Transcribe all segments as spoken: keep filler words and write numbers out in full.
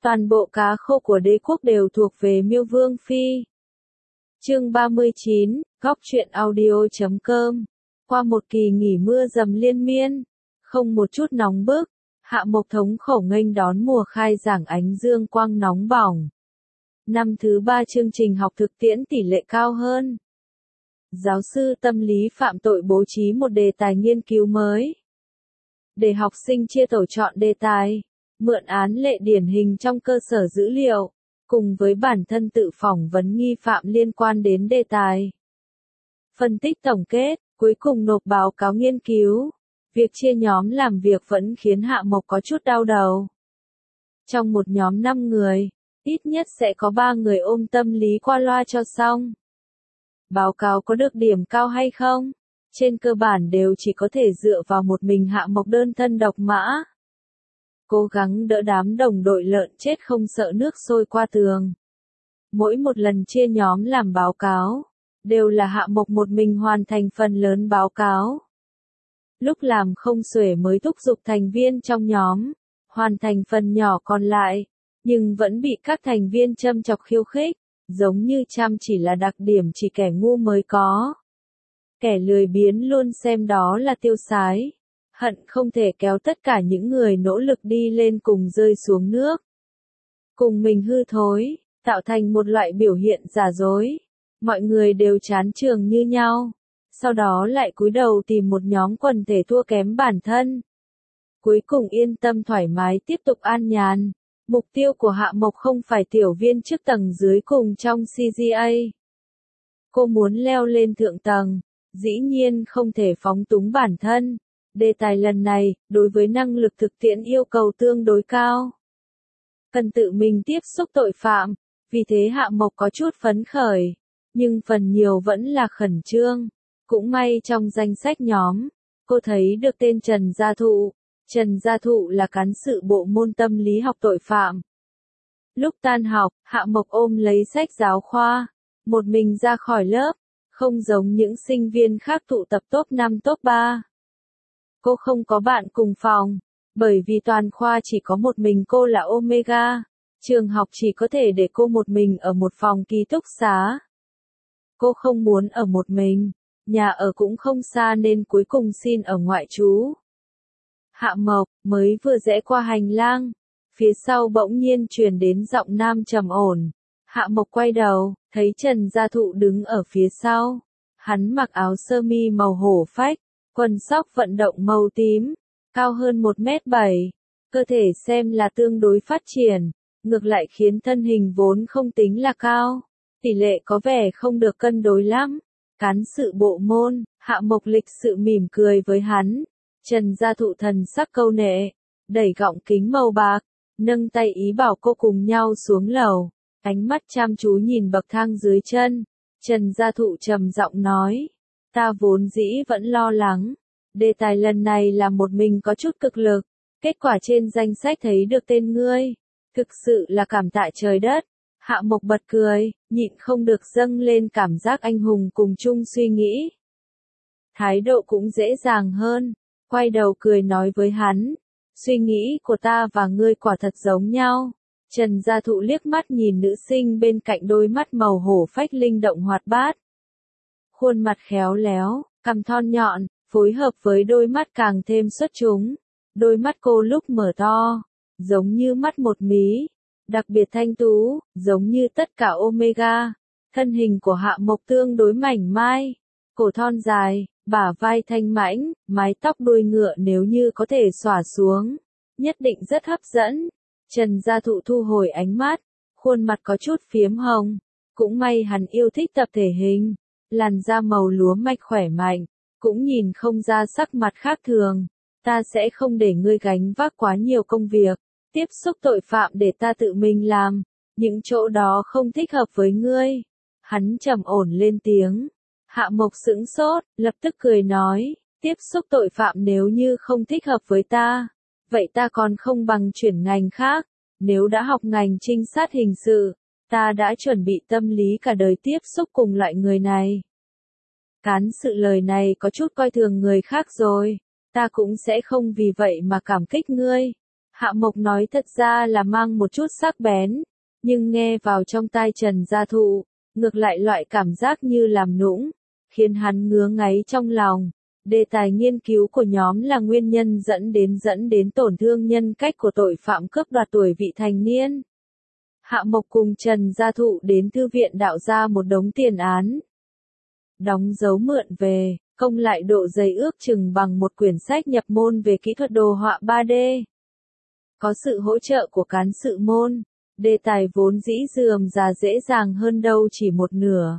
Toàn bộ cá khô của đế quốc đều thuộc về Miêu Vương Phi. Chương ba mươi chín, góc truyện audio chấm com. Qua một kỳ nghỉ mưa dầm liên miên, không một chút nóng bức, Hạ Mộc thống khổ nghênh đón mùa khai giảng ánh dương quang nóng bỏng. Năm thứ ba chương trình học thực tiễn tỷ lệ cao hơn. Giáo sư tâm lý phạm tội bố trí một đề tài nghiên cứu mới, để học sinh chia tổ chọn đề tài, mượn án lệ điển hình trong cơ sở dữ liệu, cùng với bản thân tự phỏng vấn nghi phạm liên quan đến đề tài. Phân tích tổng kết, cuối cùng nộp báo cáo nghiên cứu. Việc chia nhóm làm việc vẫn khiến Hạ Mộc có chút đau đầu. Trong một nhóm năm người, ít nhất sẽ có ba người ôm tâm lý qua loa cho xong. Báo cáo có được điểm cao hay không? Trên cơ bản đều chỉ có thể dựa vào một mình Hạ Mộc đơn thân độc mã. Cố gắng đỡ đám đồng đội lợn chết không sợ nước sôi qua tường. Mỗi một lần chia nhóm làm báo cáo, đều là Hạ Mộc một mình hoàn thành phần lớn báo cáo. Lúc làm không xuể mới thúc giục thành viên trong nhóm, hoàn thành phần nhỏ còn lại, nhưng vẫn bị các thành viên châm chọc khiêu khích, giống như chăm chỉ là đặc điểm chỉ kẻ ngu mới có. Kẻ lười biếng luôn xem đó là tiêu sái, hận không thể kéo tất cả những người nỗ lực đi lên cùng rơi xuống nước. Cùng mình hư thối, tạo thành một loại biểu hiện giả dối. Mọi người đều chán trường như nhau, sau đó lại cúi đầu tìm một nhóm quần thể thua kém bản thân. Cuối cùng yên tâm thoải mái tiếp tục an nhàn. Mục tiêu của Hạ Mộc không phải tiểu viên chức tầng dưới cùng trong xê giê a. Cô muốn leo lên thượng tầng, dĩ nhiên không thể phóng túng bản thân. Đề tài lần này, đối với năng lực thực tiễn yêu cầu tương đối cao. Cần tự mình tiếp xúc tội phạm, vì thế Hạ Mộc có chút phấn khởi, nhưng phần nhiều vẫn là khẩn trương. Cũng may trong danh sách nhóm, cô thấy được tên Trần Gia Thụ. Trần Gia Thụ là cán sự bộ môn tâm lý học tội phạm. Lúc tan học, Hạ Mộc ôm lấy sách giáo khoa, một mình ra khỏi lớp, không giống những sinh viên khác tụ tập top năm top ba. Cô không có bạn cùng phòng, bởi vì toàn khoa chỉ có một mình cô là Omega, trường học chỉ có thể để cô một mình ở một phòng ký túc xá. Cô không muốn ở một mình, nhà ở cũng không xa nên cuối cùng xin ở ngoại trú. Hạ Mộc mới vừa rẽ qua hành lang, phía sau bỗng nhiên truyền đến giọng nam trầm ổn. Hạ Mộc quay đầu, thấy Trần Gia Thụ đứng ở phía sau. Hắn mặc áo sơ mi màu hổ phách, quần sóc vận động màu tím, cao hơn một mét bảy, cơ thể xem là tương đối phát triển, ngược lại khiến thân hình vốn không tính là cao, tỷ lệ có vẻ không được cân đối lắm. Cán sự bộ môn, Hạ Mộc lịch sự mỉm cười với hắn. Trần Gia Thụ thần sắc câu nệ, đẩy gọng kính màu bạc, nâng tay ý bảo cô cùng nhau xuống lầu, ánh mắt chăm chú nhìn bậc thang dưới chân. Trần Gia Thụ trầm giọng nói, ta vốn dĩ vẫn lo lắng, đề tài lần này là một mình có chút cực lực, kết quả trên danh sách thấy được tên ngươi, thực sự là cảm tạ trời đất. Hạ Mộc bật cười, nhịn không được dâng lên cảm giác anh hùng cùng chung suy nghĩ. Thái độ cũng dễ dàng hơn, quay đầu cười nói với hắn, suy nghĩ của ta và ngươi quả thật giống nhau. Trần Gia Thụ liếc mắt nhìn nữ sinh bên cạnh, đôi mắt màu hổ phách linh động hoạt bát. Khuôn mặt khéo léo, cằm thon nhọn, phối hợp với đôi mắt càng thêm xuất chúng. Đôi mắt cô lúc mở to, giống như mắt một mí, đặc biệt thanh tú, giống như tất cả Omega. Thân hình của Hạ Mộc tương đối mảnh mai, cổ thon dài, bả vai thanh mãnh, mái tóc đuôi ngựa nếu như có thể xõa xuống, nhất định rất hấp dẫn. Trần Gia Thụ thu hồi ánh mắt, khuôn mặt có chút phiếm hồng, cũng may hắn yêu thích tập thể hình, làn da màu lúa mạch khỏe mạnh, cũng nhìn không ra sắc mặt khác thường. Ta sẽ không để ngươi gánh vác quá nhiều công việc, tiếp xúc tội phạm để ta tự mình làm, những chỗ đó không thích hợp với ngươi. Hắn trầm ổn lên tiếng. Hạ Mộc sững sốt, lập tức cười nói, tiếp xúc tội phạm nếu như không thích hợp với ta, vậy ta còn không bằng chuyển ngành khác. Nếu đã học ngành trinh sát hình sự, ta đã chuẩn bị tâm lý cả đời tiếp xúc cùng loại người này. Cán sự lời này có chút coi thường người khác rồi, ta cũng sẽ không vì vậy mà cảm kích ngươi. Hạ Mộc nói thật ra là mang một chút sắc bén, nhưng nghe vào trong tai Trần Gia Thụ, ngược lại loại cảm giác như làm nũng, khiến hắn ngứa ngáy trong lòng. Đề tài nghiên cứu của nhóm là nguyên nhân dẫn đến dẫn đến tổn thương nhân cách của tội phạm cướp đoạt tuổi vị thành niên. Hạ Mộc cùng Trần Gia Thụ đến thư viện đạo ra một đống tiền án. Đóng dấu mượn về, công lại độ dày ước chừng bằng một quyển sách nhập môn về kỹ thuật đồ họa ba D. Có sự hỗ trợ của cán sự môn, đề tài vốn dĩ dườm già dễ dàng hơn đâu chỉ một nửa.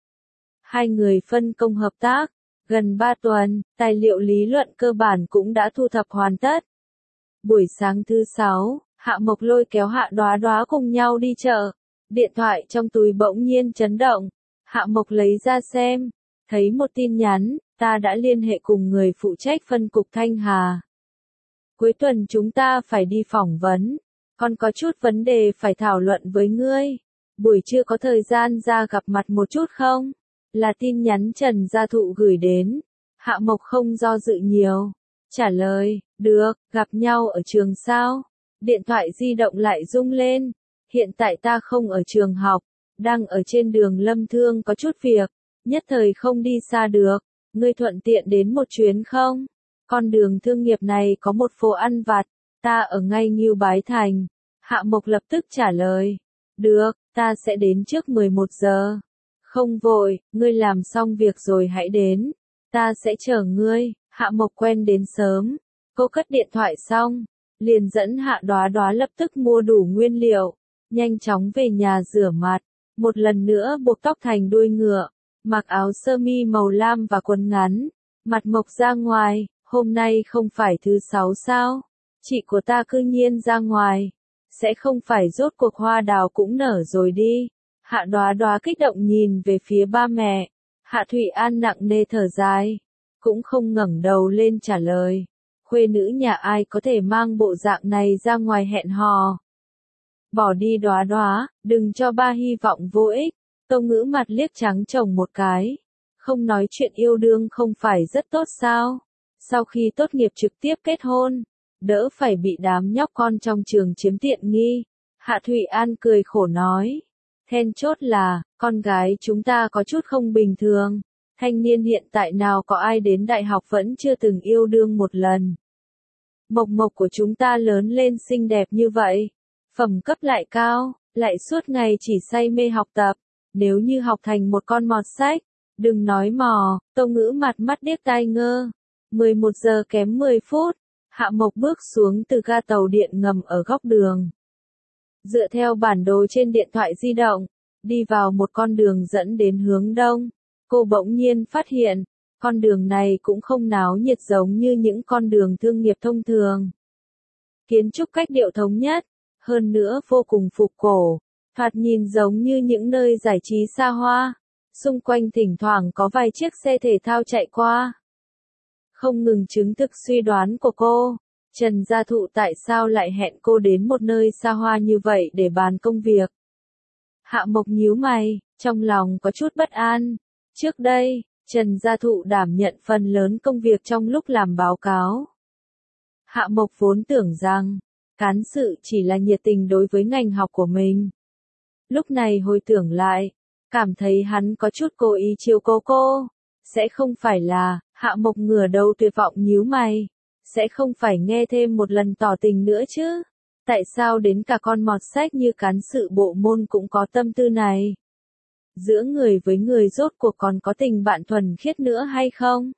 Hai người phân công hợp tác, gần ba tuần, tài liệu lý luận cơ bản cũng đã thu thập hoàn tất. Buổi sáng thứ sáu, Hạ Mộc lôi kéo Hạ Đoá Đoá cùng nhau đi chợ. Điện thoại trong túi bỗng nhiên chấn động. Hạ Mộc lấy ra xem, thấy một tin nhắn, ta đã liên hệ cùng người phụ trách phân cục Thanh Hà. Cuối tuần chúng ta phải đi phỏng vấn, còn có chút vấn đề phải thảo luận với ngươi. Buổi trưa có thời gian ra gặp mặt một chút không? Là tin nhắn Trần Gia Thụ gửi đến. Hạ Mộc không do dự nhiều. Trả lời, được, gặp nhau ở trường sao? Điện thoại di động lại rung lên. Hiện tại ta không ở trường học, đang ở trên đường Lâm Thương có chút việc, nhất thời không đi xa được. Ngươi thuận tiện đến một chuyến không? Con đường thương nghiệp này có một phố ăn vặt, ta ở ngay Ngưu Bái Thành. Hạ Mộc lập tức trả lời. Được, ta sẽ đến trước mười một giờ. Không vội, ngươi làm xong việc rồi hãy đến. Ta sẽ chờ ngươi. Hạ Mộc quen đến sớm. Cô cất điện thoại xong, liền dẫn Hạ Đoá Đoá lập tức mua đủ nguyên liệu, nhanh chóng về nhà rửa mặt, một lần nữa buộc tóc thành đuôi ngựa, mặc áo sơ mi màu lam và quần ngắn, mặt Mộc ra ngoài. Hôm nay không phải thứ sáu sao? Chị của ta cư nhiên ra ngoài. Sẽ không phải rốt cuộc hoa đào cũng nở rồi đi. Hạ Đoá Đoá kích động nhìn về phía ba mẹ. Hạ Thụy An nặng nề thở dài, cũng không ngẩng đầu lên trả lời. Khuê nữ nhà ai có thể mang bộ dạng này ra ngoài hẹn hò. Bỏ đi Đoá Đoá, đừng cho ba hy vọng vô ích. Tâu Ngữ mặt liếc trắng chồng một cái. Không nói chuyện yêu đương không phải rất tốt sao? Sau khi tốt nghiệp trực tiếp kết hôn, đỡ phải bị đám nhóc con trong trường chiếm tiện nghi. Hạ Thụy An cười khổ nói. Then chốt là, con gái chúng ta có chút không bình thường. Thanh niên hiện tại nào có ai đến đại học vẫn chưa từng yêu đương một lần. Mộc Mộc của chúng ta lớn lên xinh đẹp như vậy. Phẩm cấp lại cao, lại suốt ngày chỉ say mê học tập. Nếu như học thành một con mọt sách, đừng nói mò. Tâu Ngữ mặt mắt điếc tai ngơ. mười một giờ kém mười phút, Hạ Mộc bước xuống từ ga tàu điện ngầm ở góc đường. Dựa theo bản đồ trên điện thoại di động, đi vào một con đường dẫn đến hướng đông. Cô bỗng nhiên phát hiện, con đường này cũng không náo nhiệt giống như những con đường thương nghiệp thông thường. Kiến trúc cách điệu thống nhất, hơn nữa vô cùng phục cổ, thoạt nhìn giống như những nơi giải trí xa hoa. Xung quanh thỉnh thoảng có vài chiếc xe thể thao chạy qua. Không ngừng chứng thực suy đoán của cô, Trần Gia Thụ tại sao lại hẹn cô đến một nơi xa hoa như vậy để bàn công việc. Hạ Mộc nhíu mày, trong lòng có chút bất an. Trước đây, Trần Gia Thụ đảm nhận phần lớn công việc trong lúc làm báo cáo. Hạ Mộc vốn tưởng rằng, cán sự chỉ là nhiệt tình đối với ngành học của mình. Lúc này hồi tưởng lại, cảm thấy hắn có chút cố ý chiều cố cô. Sẽ không phải là, Hạ Mộc ngửa đầu tuyệt vọng nhíu mày. Sẽ không phải nghe thêm một lần tỏ tình nữa chứ. Tại sao đến cả con mọt sách như cán sự bộ môn cũng có tâm tư này? Giữa người với người rốt cuộc còn có tình bạn thuần khiết nữa hay không?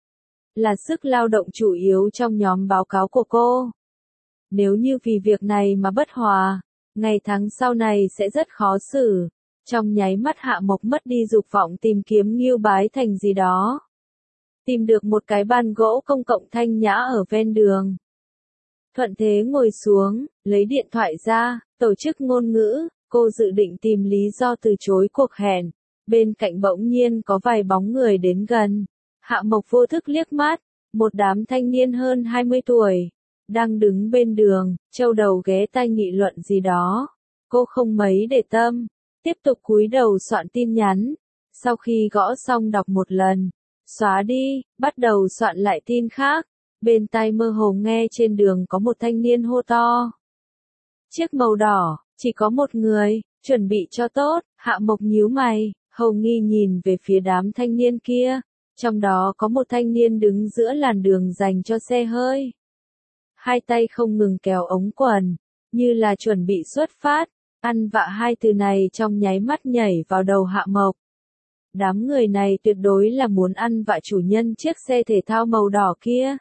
Là sức lao động chủ yếu trong nhóm báo cáo của cô. Nếu như vì việc này mà bất hòa, ngày tháng sau này sẽ rất khó xử. Trong nháy mắt Hạ Mộc mất đi dục vọng tìm kiếm Ngưu Bái Thành gì đó. Tìm được một cái bàn gỗ công cộng thanh nhã ở ven đường. Thuận thế ngồi xuống, lấy điện thoại ra, tổ chức ngôn ngữ, cô dự định tìm lý do từ chối cuộc hẹn. Bên cạnh bỗng nhiên có vài bóng người đến gần. Hạ Mộc vô thức liếc mắt, một đám thanh niên hơn hai mươi tuổi, đang đứng bên đường, châu đầu ghé tai nghị luận gì đó. Cô không mấy để tâm, tiếp tục cúi đầu soạn tin nhắn. Sau khi gõ xong đọc một lần, xóa đi, bắt đầu soạn lại tin khác. bên tai mơ hồ nghe trên đường có một thanh niên hô to. Chiếc màu đỏ, chỉ có một người, chuẩn bị cho tốt, Hạ Mộc nhíu mày, hầu nghi nhìn về phía đám thanh niên kia, trong đó có một thanh niên đứng giữa làn đường dành cho xe hơi. Hai tay không ngừng kéo ống quần, như là chuẩn bị xuất phát, ăn vạ hai từ này trong nháy mắt nhảy vào đầu Hạ Mộc. Đám người này tuyệt đối là muốn ăn vạ chủ nhân chiếc xe thể thao màu đỏ kia.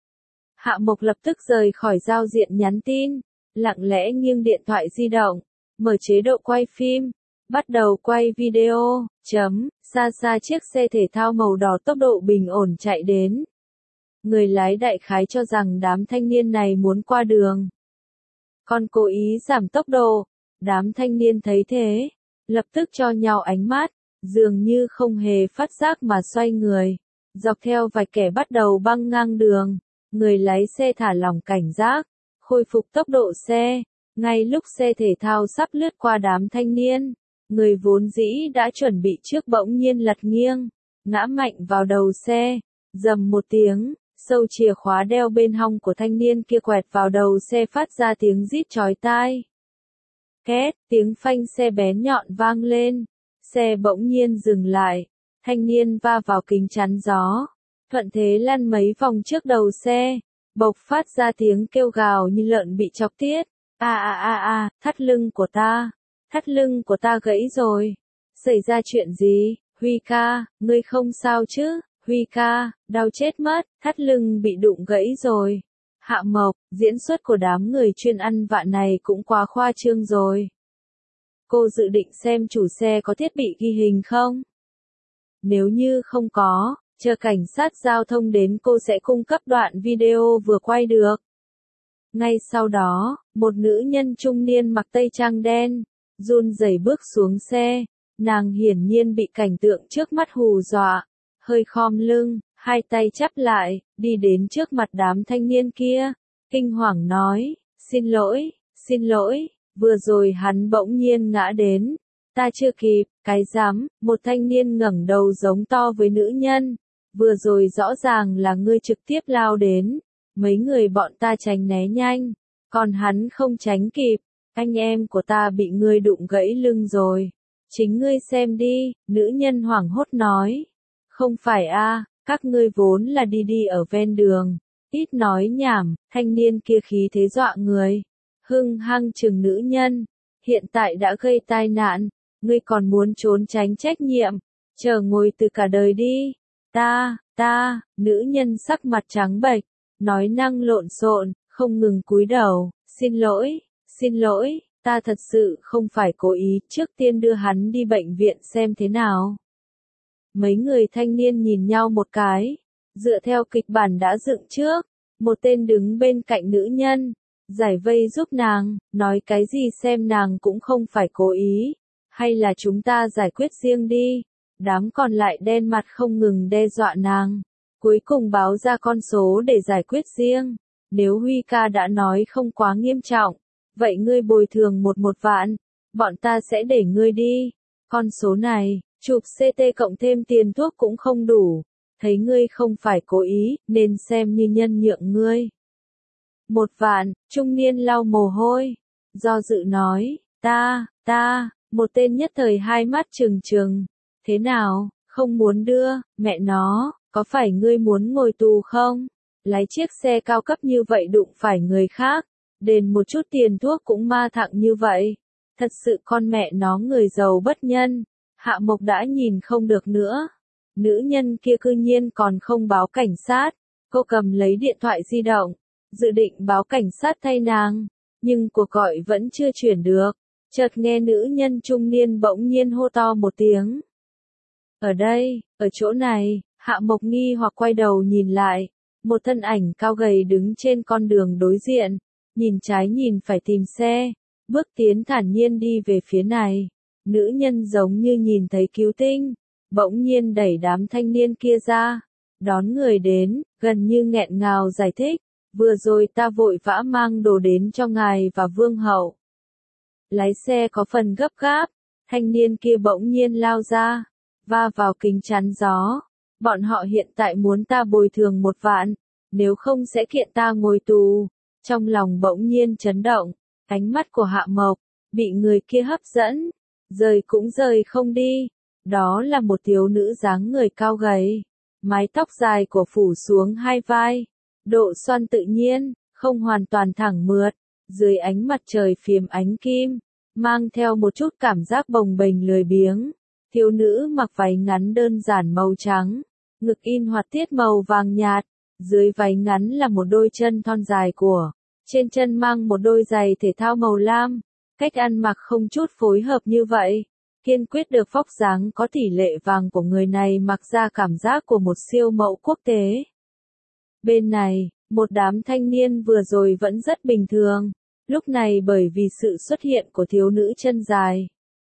Hạ Mộc lập tức rời khỏi giao diện nhắn tin, lặng lẽ nghiêng điện thoại di động, mở chế độ quay phim, bắt đầu quay video, chấm, xa xa chiếc xe thể thao màu đỏ tốc độ bình ổn chạy đến. Người lái đại khái cho rằng đám thanh niên này muốn qua đường, còn cố ý giảm tốc độ. Đám thanh niên thấy thế, lập tức cho nhau ánh mắt, dường như không hề phát giác mà xoay người, dọc theo vài kẻ bắt đầu băng ngang đường. Người lái xe thả lỏng cảnh giác, khôi phục tốc độ xe. Ngay lúc xe thể thao sắp lướt qua đám thanh niên, người vốn dĩ đã chuẩn bị trước bỗng nhiên lật nghiêng, ngã mạnh vào đầu xe, rầm một tiếng, sâu chìa khóa đeo bên hông của thanh niên kia quẹt vào đầu xe phát ra tiếng rít chói tai. Két, tiếng phanh xe bén nhọn vang lên, xe bỗng nhiên dừng lại, thanh niên va vào kính chắn gió, thuận thế lăn mấy vòng trước đầu xe, bộc phát ra tiếng kêu gào như lợn bị chọc tiết. A a a a, thắt lưng của ta, thắt lưng của ta gãy rồi. Xảy ra chuyện gì? Huy ca, ngươi không sao chứ? Huy ca, đau chết mất, thắt lưng bị đụng gãy rồi. Hạ Mộc, diễn xuất của đám người chuyên ăn vạ này cũng quá khoa trương rồi. Cô dự định xem chủ xe có thiết bị ghi hình không? Nếu như không có, chờ cảnh sát giao thông đến cô sẽ cung cấp đoạn video vừa quay được. Ngay sau đó, một nữ nhân trung niên mặc tây trang đen, run rẩy bước xuống xe, nàng hiển nhiên bị cảnh tượng trước mắt hù dọa, hơi khom lưng, hai tay chắp lại, đi đến trước mặt đám thanh niên kia, kinh hoàng nói, xin lỗi, xin lỗi, vừa rồi hắn bỗng nhiên ngã đến, ta chưa kịp, cái dám, một thanh niên ngẩng đầu giống to với nữ nhân, vừa rồi rõ ràng là ngươi trực tiếp lao đến. Mấy người bọn ta tránh né nhanh, còn hắn không tránh kịp, anh em của ta bị ngươi đụng gãy lưng rồi. Chính ngươi xem đi, nữ nhân hoảng hốt nói. Không phải a, các ngươi vốn là đi đi ở ven đường, ít nói nhảm, thanh niên kia khí thế dọa người. Hưng hăng chừng nữ nhân, hiện tại đã gây tai nạn, ngươi còn muốn trốn tránh trách nhiệm, chờ ngồi từ cả đời đi. Ta, ta, nữ nhân sắc mặt trắng bệch, nói năng lộn xộn, không ngừng cúi đầu, xin lỗi, xin lỗi, ta thật sự không phải cố ý, trước tiên đưa hắn đi bệnh viện xem thế nào. Mấy người thanh niên nhìn nhau một cái, dựa theo kịch bản đã dựng trước, một tên đứng bên cạnh nữ nhân, giải vây giúp nàng, nói cái gì xem nàng cũng không phải cố ý, hay là chúng ta giải quyết riêng đi. Đám còn lại đen mặt không ngừng đe dọa nàng, cuối cùng báo ra con số để giải quyết riêng. Nếu Huy ca đã nói không quá nghiêm trọng, vậy ngươi bồi thường một một vạn, bọn ta sẽ để ngươi đi. Con số này, chụp xê tê cộng thêm tiền thuốc cũng không đủ, thấy ngươi không phải cố ý, nên xem như nhân nhượng ngươi. Một vạn, trung niên lau mồ hôi, do dự nói, ta, ta, một tên nhất thời hai mắt trừng trừng. Thế nào, không muốn đưa, mẹ nó, có phải ngươi muốn ngồi tù không? Lái chiếc xe cao cấp như vậy đụng phải người khác, đền một chút tiền thuốc cũng ma thẳng như vậy. Thật sự con mẹ nó người giàu bất nhân. Hạ Mộc đã nhìn không được nữa. Nữ nhân kia cư nhiên còn không báo cảnh sát. Cô cầm lấy điện thoại di động, dự định báo cảnh sát thay nàng, nhưng cuộc gọi vẫn chưa chuyển được. Chợt nghe nữ nhân trung niên bỗng nhiên hô to một tiếng. Ở đây, ở chỗ này, Hạ Mộc nghi hoặc quay đầu nhìn lại, một thân ảnh cao gầy đứng trên con đường đối diện, nhìn trái nhìn phải tìm xe, bước tiến thản nhiên đi về phía này. Nữ nhân giống như nhìn thấy cứu tinh, bỗng nhiên đẩy đám thanh niên kia ra, đón người đến, gần như nghẹn ngào giải thích, vừa rồi ta vội vã mang đồ đến cho ngài và vương hậu. Lái xe có phần gấp gáp, thanh niên kia bỗng nhiên lao ra, va vào kính chắn gió. Bọn họ hiện tại muốn ta bồi thường một vạn, nếu không sẽ kiện ta ngồi tù. Trong lòng bỗng nhiên chấn động, ánh mắt của Hạ Mộc, bị người kia hấp dẫn, rời cũng rời không đi. Đó là một thiếu nữ dáng người cao gầy, mái tóc dài của phủ xuống hai vai, độ xoăn tự nhiên, không hoàn toàn thẳng mượt, dưới ánh mặt trời phiếm ánh kim, mang theo một chút cảm giác bồng bềnh lười biếng. Thiếu nữ mặc váy ngắn đơn giản màu trắng, ngực in họa tiết màu vàng nhạt, dưới váy ngắn là một đôi chân thon dài của, trên chân mang một đôi giày thể thao màu lam, cách ăn mặc không chút phối hợp như vậy, kiên quyết được vóc dáng có tỷ lệ vàng của người này mặc ra cảm giác của một siêu mẫu quốc tế. Bên này, một đám thanh niên vừa rồi vẫn rất bình thường, lúc này bởi vì sự xuất hiện của thiếu nữ chân dài,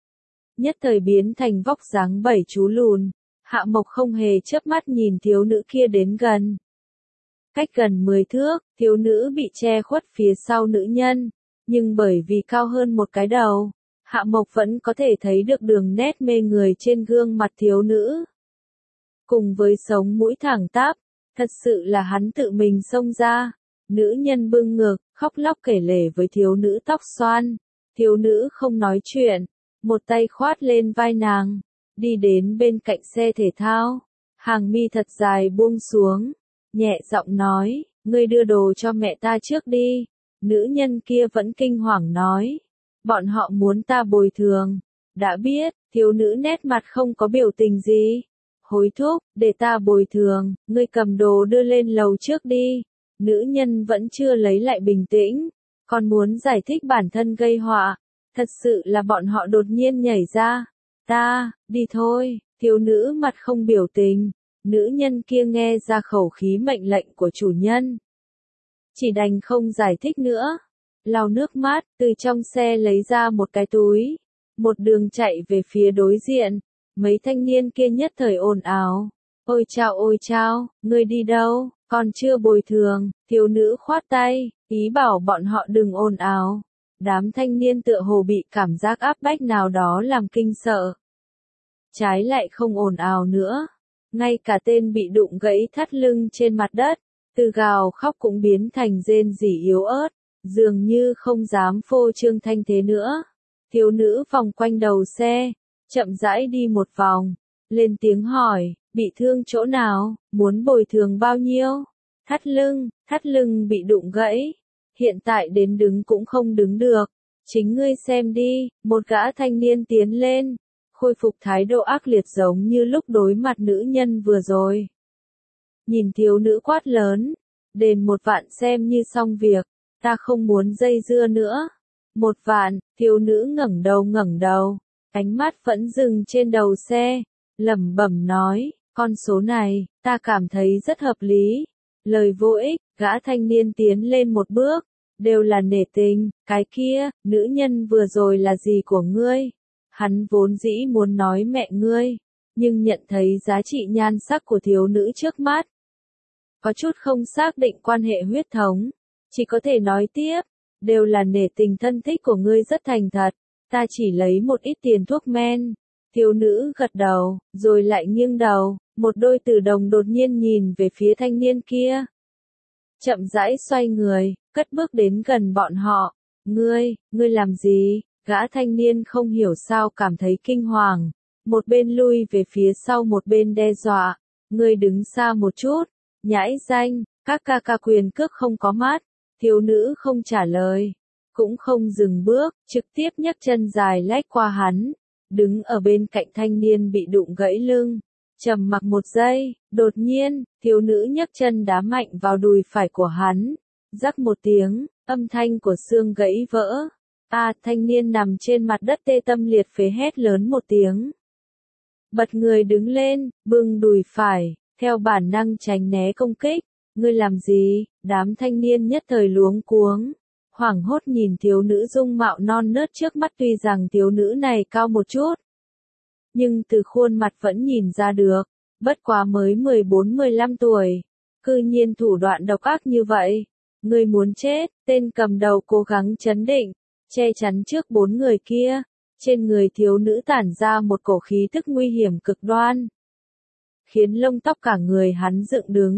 nhất thời biến thành vóc dáng bảy chú lùn. Hạ Mộc không hề chớp mắt nhìn thiếu nữ kia đến gần. Cách gần mười thước, thiếu nữ bị che khuất phía sau nữ nhân, nhưng bởi vì cao hơn một cái đầu, Hạ Mộc vẫn có thể thấy được đường nét mê người trên gương mặt thiếu nữ. Cùng với sống mũi thẳng tắp, thật sự là hắn tự mình xông ra. Nữ nhân bưng ngực, khóc lóc kể lể với thiếu nữ tóc xoăn. Thiếu nữ không nói chuyện, một tay khoát lên vai nàng, đi đến bên cạnh xe thể thao, hàng mi thật dài buông xuống, nhẹ giọng nói, ngươi đưa đồ cho mẹ ta trước đi. Nữ nhân kia vẫn kinh hoàng nói, bọn họ muốn ta bồi thường. Đã biết, thiếu nữ nét mặt không có biểu tình gì. Hối thúc, để ta bồi thường, ngươi cầm đồ đưa lên lầu trước đi. Nữ nhân vẫn chưa lấy lại bình tĩnh, còn muốn giải thích bản thân gây họa. Thật sự là bọn họ đột nhiên nhảy ra. Ta, đi thôi, thiếu nữ mặt không biểu tình. Nữ nhân kia nghe ra khẩu khí mệnh lệnh của chủ nhân, chỉ đành không giải thích nữa. Lau nước mắt, từ trong xe lấy ra một cái túi, một đường chạy về phía đối diện. Mấy thanh niên kia nhất thời ồn ào. Ôi chao ôi chao, ngươi đi đâu, còn chưa bồi thường. Thiếu nữ khoát tay, ý bảo bọn họ đừng ồn ào. Đám thanh niên tựa hồ bị cảm giác áp bách nào đó làm kinh sợ, trái lại không ồn ào nữa. Ngay cả tên bị đụng gãy thắt lưng trên mặt đất, từ gào khóc cũng biến thành rên rỉ yếu ớt, dường như không dám phô trương thanh thế nữa. Thiếu nữ vòng quanh đầu xe, chậm rãi đi một vòng, lên tiếng hỏi, bị thương chỗ nào, muốn bồi thường bao nhiêu? Thắt lưng, thắt lưng bị đụng gãy, hiện tại đến đứng cũng không đứng được. Chính ngươi xem đi. Một gã thanh niên tiến lên, khôi phục thái độ ác liệt giống như lúc đối mặt nữ nhân vừa rồi. Nhìn thiếu nữ quát lớn, đền một vạn xem như xong việc, ta không muốn dây dưa nữa. Một vạn. Thiếu nữ ngẩng đầu ngẩng đầu, ánh mắt vẫn dừng trên đầu xe, lẩm bẩm nói, con số này, ta cảm thấy rất hợp lý. Lời vô ích, gã thanh niên tiến lên một bước, đều là nể tình. Cái kia, nữ nhân vừa rồi là gì của ngươi? Hắn vốn dĩ muốn nói mẹ ngươi, nhưng nhận thấy giá trị nhan sắc của thiếu nữ trước mắt, có chút không xác định quan hệ huyết thống, chỉ có thể nói tiếp, đều là nể tình thân thích của ngươi rất thành thật, ta chỉ lấy một ít tiền thuốc men. Thiếu nữ gật đầu, rồi lại nghiêng đầu, một đôi tử đồng đột nhiên nhìn về phía thanh niên kia. Chậm rãi xoay người, cất bước đến gần bọn họ. Ngươi, ngươi làm gì? Gã thanh niên không hiểu sao cảm thấy kinh hoàng, một bên lui về phía sau một bên đe dọa, ngươi đứng xa một chút, nhãi danh, các ca ca quyền cước không có mắt. Thiếu nữ không trả lời, cũng không dừng bước, trực tiếp nhấc chân dài lách qua hắn, đứng ở bên cạnh thanh niên bị đụng gãy lưng, trầm mặc một giây, đột nhiên, thiếu nữ nhấc chân đá mạnh vào đùi phải của hắn, rắc một tiếng, âm thanh của xương gãy vỡ. A, thanh niên nằm trên mặt đất tê tâm liệt phế hét lớn một tiếng, bật người đứng lên, bưng đùi phải, theo bản năng tránh né công kích. Ngươi làm gì? Đám thanh niên nhất thời luống cuống, hoảng hốt nhìn thiếu nữ dung mạo non nớt trước mắt. Tuy rằng thiếu nữ này cao một chút, nhưng từ khuôn mặt vẫn nhìn ra được, bất quá mới mười bốn mười lăm tuổi, cư nhiên thủ đoạn độc ác như vậy. Ngươi muốn chết. Tên cầm đầu cố gắng trấn định, che chắn trước bốn người kia. Trên người thiếu nữ tản ra một cổ khí tức nguy hiểm cực đoan, khiến lông tóc cả người hắn dựng đứng.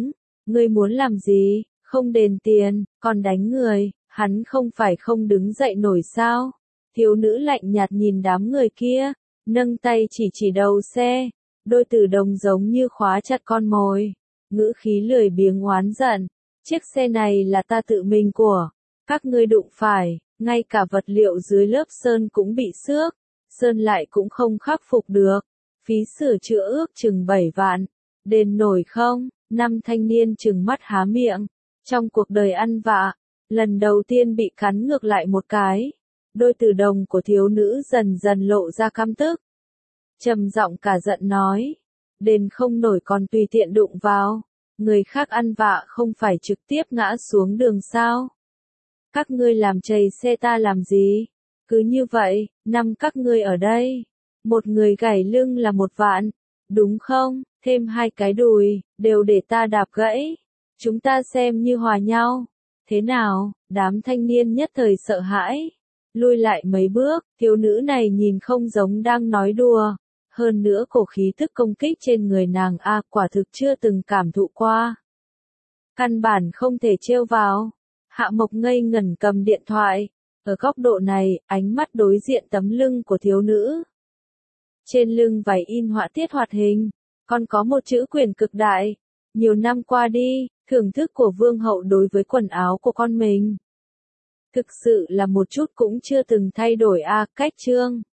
Ngươi muốn làm gì, không đền tiền, còn đánh người, hắn không phải không đứng dậy nổi sao? Thiếu nữ lạnh nhạt nhìn đám người kia, nâng tay chỉ chỉ đầu xe, đôi từ đồng giống như khóa chặt con mồi, ngữ khí lười biếng oán giận, chiếc xe này là ta tự mình của, các ngươi đụng phải, ngay cả vật liệu dưới lớp sơn cũng bị xước, sơn lại cũng không khắc phục được, phí sửa chữa ước chừng bảy vạn, đền nổi không? Năm thanh niên trừng mắt há miệng, trong cuộc đời ăn vạ, lần đầu tiên bị cắn ngược lại một cái, đôi từ đồng của thiếu nữ dần dần lộ ra căm tức. Trầm giọng cả giận nói, đền không nổi còn tùy tiện đụng vào, người khác ăn vạ không phải trực tiếp ngã xuống đường sao? Các ngươi làm trầy xe ta làm gì? Cứ như vậy, năm các ngươi ở đây, một người gãy lưng là một vạn, đúng không? Thêm hai cái đùi, đều để ta đạp gãy. Chúng ta xem như hòa nhau. Thế nào? Đám thanh niên nhất thời sợ hãi. Lui lại mấy bước, thiếu nữ này nhìn không giống đang nói đùa. Hơn nữa cổ khí tức công kích trên người nàng a quả thực chưa từng cảm thụ qua. Căn bản không thể trêu vào. Hạ Mộc ngây ngẩn cầm điện thoại. Ở góc độ này, ánh mắt đối diện tấm lưng của thiếu nữ. Trên lưng váy in họa tiết hoạt hình. Còn có một chữ quyền cực đại. Nhiều năm qua đi, thưởng thức của vương hậu đối với quần áo của con mình. Thực sự là một chút cũng chưa từng thay đổi a cách chương.